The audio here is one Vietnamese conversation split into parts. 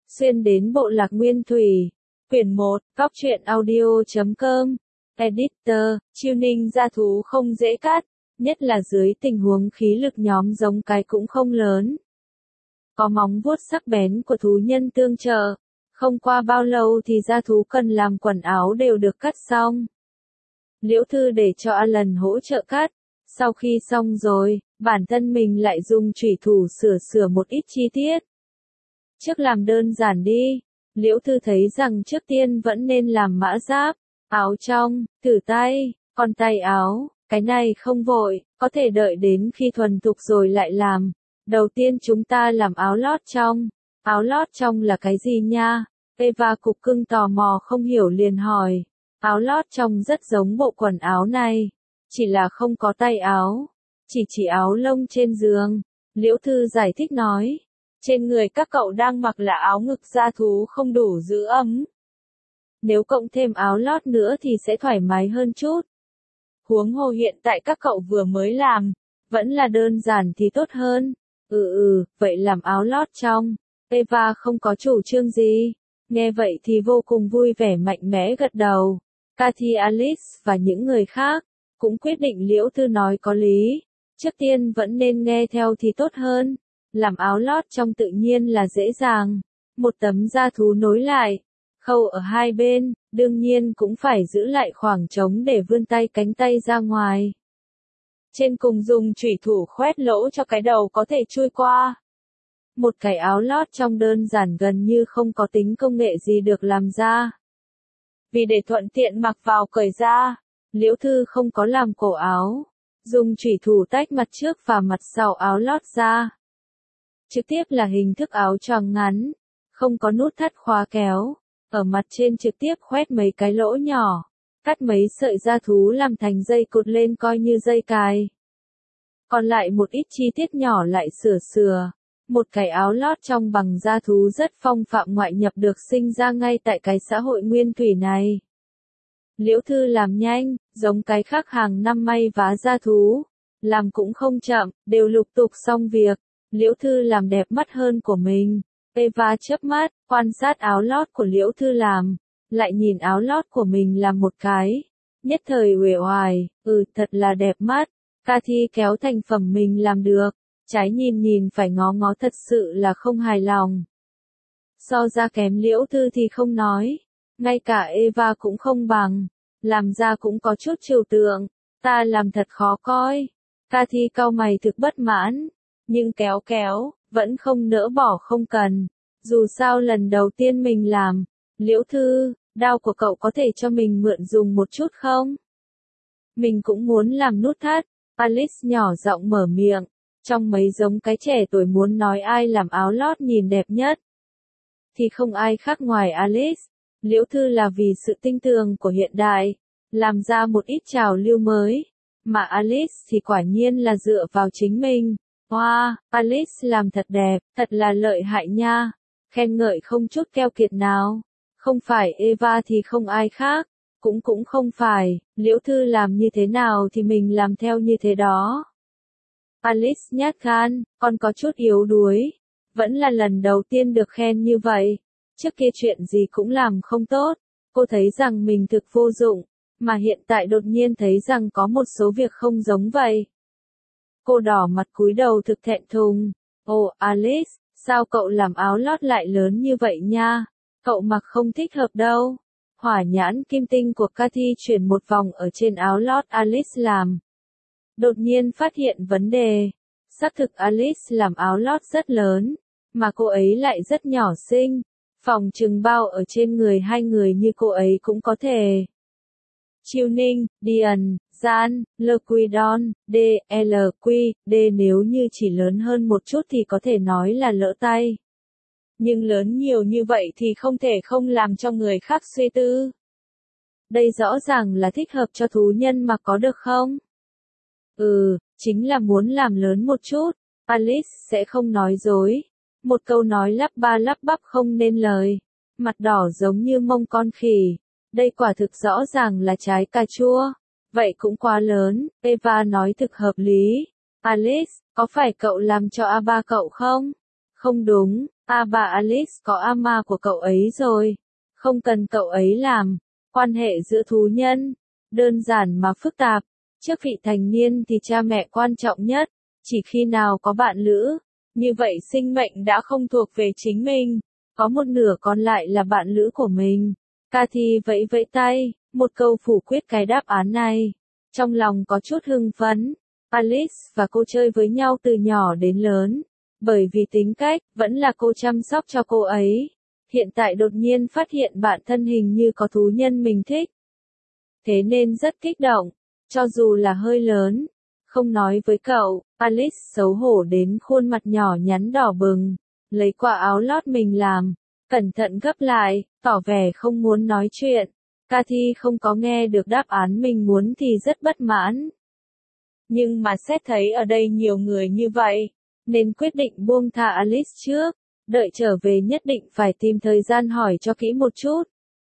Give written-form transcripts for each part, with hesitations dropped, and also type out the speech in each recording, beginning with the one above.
Xuyên đến bộ lạc Nguyên Thủy. Quyển 1, Góc truyện audio.com. Editor, tuning ra thú không dễ cắt, nhất là dưới tình huống khí lực nhóm giống cái cũng không lớn. Có móng vuốt sắc bén của thú nhân tương trợ, không qua bao lâu thì gia thú cần làm quần áo đều được cắt xong. Liễu Thư để cho Alan hỗ trợ cắt, sau khi xong rồi, bản thân mình lại dùng chủy thủ sửa một ít chi tiết. Trước làm đơn giản đi, Liễu Thư thấy rằng trước tiên vẫn nên làm mã giáp, áo trong, thử tay, còn tay áo, cái này không vội, có thể đợi đến khi thuần thục rồi lại làm. Đầu tiên chúng ta làm áo lót trong. Áo lót trong là cái gì nha? Eva cục cưng tò mò không hiểu liền hỏi. Áo lót trong rất giống bộ quần áo này, chỉ là không có tay áo, chỉ áo lông trên giường. Liễu Thư giải thích nói, trên người các cậu đang mặc là áo ngực da thú không đủ giữ ấm. Nếu cộng thêm áo lót nữa thì sẽ thoải mái hơn chút. Huống hồ hiện tại các cậu vừa mới làm, vẫn là đơn giản thì tốt hơn. Vậy làm áo lót trong. Eva không có chủ trương gì. Nghe vậy thì vô cùng vui vẻ mạnh mẽ gật đầu. Cathy, Alice và những người khác cũng quyết định Liễu Thư nói có lý. Trước tiên vẫn nên nghe theo thì tốt hơn. Làm áo lót trong tự nhiên là dễ dàng. Một tấm da thú nối lại, khâu ở hai bên, đương nhiên cũng phải giữ lại khoảng trống để vươn tay cánh tay ra ngoài. Trên cùng dùng chủy thủ khoét lỗ cho cái đầu có thể chui qua. Một cái áo lót trong đơn giản gần như không có tính công nghệ gì được làm ra. Vì để thuận tiện mặc vào cởi ra, Liễu Thư không có làm cổ áo, dùng chủy thủ tách mặt trước và mặt sau áo lót ra. Trực tiếp là hình thức áo choàng ngắn, không có nút thắt khóa kéo, ở mặt trên trực tiếp khoét mấy cái lỗ nhỏ, cắt mấy sợi da thú làm thành dây cột lên coi như dây cài. Còn lại một ít chi tiết nhỏ lại sửa. Một cái áo lót trong bằng da thú rất phong phạm ngoại nhập được sinh ra ngay tại cái xã hội nguyên thủy này. Liễu Thư làm nhanh, giống cái khác hàng năm may vá da thú. Làm cũng không chậm, đều lục tục xong việc. Liễu Thư làm đẹp mắt hơn của mình. Eva chớp mắt, quan sát áo lót của Liễu Thư làm, lại nhìn áo lót của mình làm một cái. Nhất thời uể oải, thật là đẹp mắt. Cathy kéo thành phẩm mình làm được. Trái nhìn phải ngó thật sự là không hài lòng. So ra kém Liễu Thư thì không nói. Ngay cả Eva cũng không bằng. Làm ra cũng có chút trừu tượng. Ta làm thật khó coi. Cathy cau mày thực bất mãn. Nhưng kéo, vẫn không nỡ bỏ không cần. Dù sao lần đầu tiên mình làm. Liễu Thư, đao của cậu có thể cho mình mượn dùng một chút không? Mình cũng muốn làm nút thắt. Alice nhỏ giọng mở miệng. Trong mấy giống cái trẻ tuổi muốn nói ai làm áo lót nhìn đẹp nhất, thì không ai khác ngoài Alice. Liễu Thư là vì sự tinh tường của hiện đại, làm ra một ít trào lưu mới, mà Alice thì quả nhiên là dựa vào chính mình. Wow, Alice làm thật đẹp, thật là lợi hại nha, khen ngợi không chút keo kiệt nào. Không phải Eva thì không ai khác, cũng không phải, Liễu Thư làm như thế nào thì mình làm theo như thế đó. Alice nhát gan, còn có chút yếu đuối. Vẫn là lần đầu tiên được khen như vậy. Trước kia chuyện gì cũng làm không tốt. Cô thấy rằng mình thực vô dụng. Mà hiện tại đột nhiên thấy rằng có một số việc không giống vậy. Cô đỏ mặt cúi đầu thực thẹn thùng. Ồ Alice, sao cậu làm áo lót lại lớn như vậy nha? Cậu mặc không thích hợp đâu. Hỏa nhãn kim tinh của Cathy chuyển một vòng ở trên áo lót Alice làm. Đột nhiên phát hiện vấn đề. Xác thực Alice làm áo lót rất lớn, mà cô ấy lại rất nhỏ xinh. Phòng trừng bao ở trên người hai người như cô ấy cũng có thể. Tuning, Dian, Gian, Lequidon, D, L, Q, D nếu như chỉ lớn hơn một chút thì có thể nói là lỡ tay. Nhưng lớn nhiều như vậy thì không thể không làm cho người khác suy tư. Đây rõ ràng là thích hợp cho thú nhân mà có được không? Chính là muốn làm lớn một chút. Alice sẽ không nói dối. Một câu nói lắp ba lắp bắp không nên lời. Mặt đỏ giống như mông con khỉ. Đây quả thực rõ ràng là trái cà chua. Vậy cũng quá lớn. Eva nói thực hợp lý. Alice, có phải cậu làm cho A3 cậu không? Không đúng, bà Alice có ama của cậu ấy rồi. Không cần cậu ấy làm. Quan hệ giữa thú nhân, đơn giản mà phức tạp. Trước vị thành niên thì cha mẹ quan trọng nhất. Chỉ khi nào có bạn lữ, như vậy sinh mệnh đã không thuộc về chính mình. Có một nửa còn lại là bạn lữ của mình. Cathy vẫy vẫy tay, một câu phủ quyết cái đáp án này. Trong lòng có chút hưng phấn. Alice và cô chơi với nhau từ nhỏ đến lớn. Bởi vì tính cách, vẫn là cô chăm sóc cho cô ấy. Hiện tại đột nhiên phát hiện bạn thân hình như có thú nhân mình thích. Thế nên rất kích động, cho dù là hơi lớn. Không nói với cậu, Alice xấu hổ đến khuôn mặt nhỏ nhắn đỏ bừng. Lấy quả áo lót mình làm, cẩn thận gấp lại, tỏ vẻ không muốn nói chuyện. Cathy không có nghe được đáp án mình muốn thì rất bất mãn. Nhưng mà xét thấy ở đây nhiều người như vậy, nên quyết định buông tha Alice trước. Đợi trở về nhất định phải tìm thời gian hỏi cho kỹ một chút.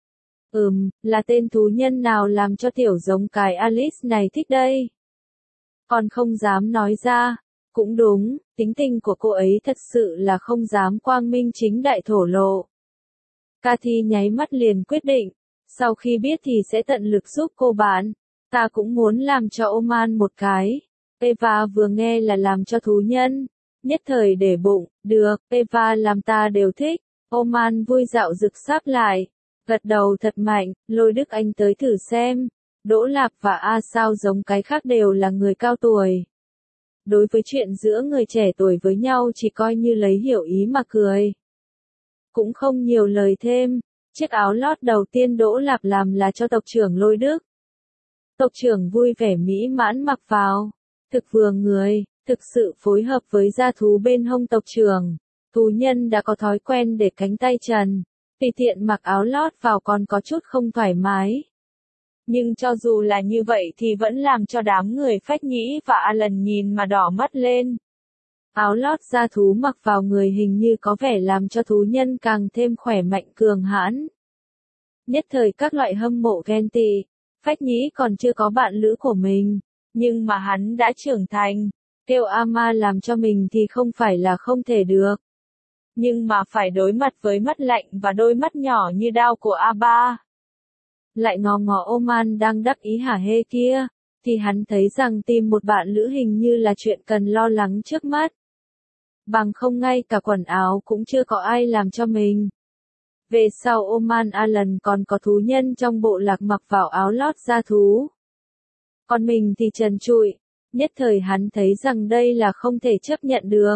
Là tên thú nhân nào làm cho tiểu giống cái Alice này thích đây? Còn không dám nói ra. Cũng đúng, tính tình của cô ấy thật sự là không dám quang minh chính đại thổ lộ. Cathy nháy mắt liền quyết định. Sau khi biết thì sẽ tận lực giúp cô bạn. Ta cũng muốn làm cho Oman một cái. Eva vừa nghe là làm cho thú nhân. Nhất thời để bụng, được, Eva làm ta đều thích. Oman vui dạo rực sáp lại. Gật đầu thật mạnh, lôi Đức Anh tới thử xem. Đỗ Lạc và A Sao giống cái khác đều là người cao tuổi. Đối với chuyện giữa người trẻ tuổi với nhau chỉ coi như lấy hiểu ý mà cười. Cũng không nhiều lời thêm. Chiếc áo lót đầu tiên Đỗ Lạc làm là cho tộc trưởng Lôi Đức. Tộc trưởng vui vẻ mỹ mãn mặc vào. Thực vừa người, thực sự phối hợp với gia thú bên hông tộc trưởng. Thú nhân đã có thói quen để cánh tay trần. Tùy tiện mặc áo lót vào còn có chút không thoải mái. Nhưng cho dù là như vậy thì vẫn làm cho đám người Phách Nhĩ và Alan nhìn mà đỏ mắt lên. Áo lót da thú mặc vào người hình như có vẻ làm cho thú nhân càng thêm khỏe mạnh cường hãn. Nhất thời các loại hâm mộ ghen tị. Phách Nhĩ còn chưa có bạn lữ của mình, nhưng mà hắn đã trưởng thành. Kêu ama làm cho mình thì không phải là không thể được. Nhưng mà phải đối mặt với mắt lạnh và đôi mắt nhỏ như đao của A3. Lại ngó ngó Oman đang đắc ý hả hê kia, thì hắn thấy rằng tìm một bạn lữ hình như là chuyện cần lo lắng trước mắt. Bằng không ngay cả quần áo cũng chưa có ai làm cho mình. Về sau Oman Alan còn có thú nhân trong bộ lạc mặc vào áo lót da thú. Còn mình thì trần trụi, nhất thời hắn thấy rằng đây là không thể chấp nhận được.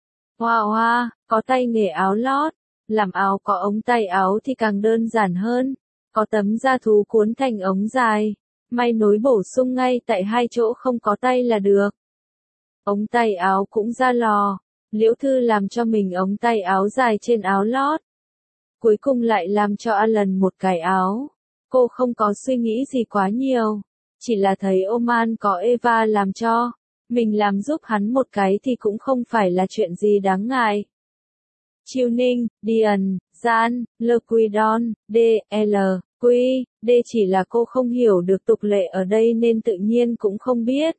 Hoa, có tay nghề áo lót, làm áo có ống tay áo thì càng đơn giản hơn. Có tấm da thú cuốn thành ống dài, may nối bổ sung ngay tại hai chỗ không có tay là được. Ống tay áo cũng ra lò, Liễu Thư làm cho mình ống tay áo dài trên áo lót. Cuối cùng lại làm cho Alan một cái áo. Cô không có suy nghĩ gì quá nhiều, chỉ là thấy Oman có Eva làm cho, mình làm giúp hắn một cái thì cũng không phải là chuyện gì đáng ngại. Chiêu Ninh, Điền, Gian, Lequidon, D, L, Quy, D chỉ là cô không hiểu được tục lệ ở đây nên tự nhiên cũng không biết.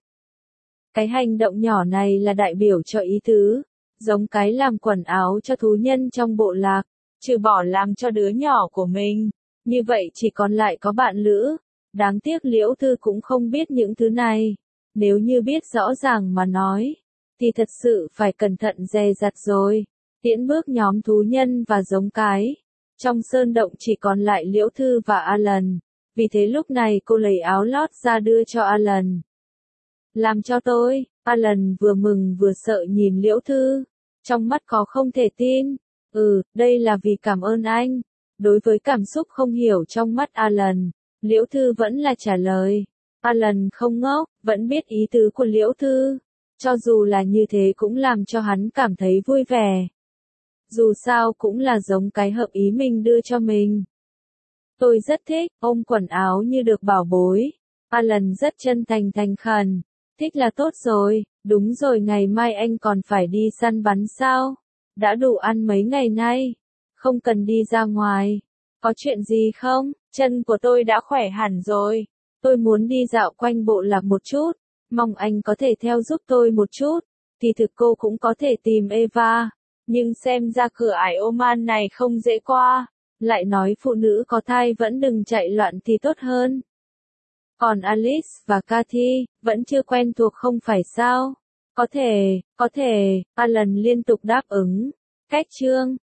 Cái hành động nhỏ này là đại biểu cho ý tứ, giống cái làm quần áo cho thú nhân trong bộ lạc, trừ bỏ làm cho đứa nhỏ của mình, như vậy chỉ còn lại có bạn lữ. Đáng tiếc Liễu Thư cũng không biết những thứ này, nếu như biết rõ ràng mà nói, thì thật sự phải cẩn thận dè dặt rồi. Tiễn bước nhóm thú nhân và giống cái. Trong sơn động chỉ còn lại Liễu Thư và Alan, vì thế lúc này cô lấy áo lót ra đưa cho Alan. Làm cho tôi, Alan vừa mừng vừa sợ nhìn Liễu Thư, trong mắt có không thể tin. Đây là vì cảm ơn anh. Đối với cảm xúc không hiểu trong mắt Alan, Liễu Thư vẫn là trả lời. Alan không ngốc, vẫn biết ý tứ của Liễu Thư. Cho dù là như thế cũng làm cho hắn cảm thấy vui vẻ. Dù sao cũng là giống cái hợp ý mình đưa cho mình. Tôi rất thích, ôm quần áo như được bảo bối. Alan rất chân thành thành khẩn. Thích là tốt rồi, đúng rồi ngày mai anh còn phải đi săn bắn sao? Đã đủ ăn mấy ngày nay. Không cần đi ra ngoài. Có chuyện gì không? Chân của tôi đã khỏe hẳn rồi. Tôi muốn đi dạo quanh bộ lạc một chút. Mong anh có thể theo giúp tôi một chút. Thì thực cô cũng có thể tìm Eva. Nhưng xem ra cửa ải Oman này không dễ qua. Lại nói phụ nữ có thai vẫn đừng chạy loạn thì tốt hơn. Còn Alice và Cathy, vẫn chưa quen thuộc không phải sao? Có thể, Alan liên tục đáp ứng. Cách chương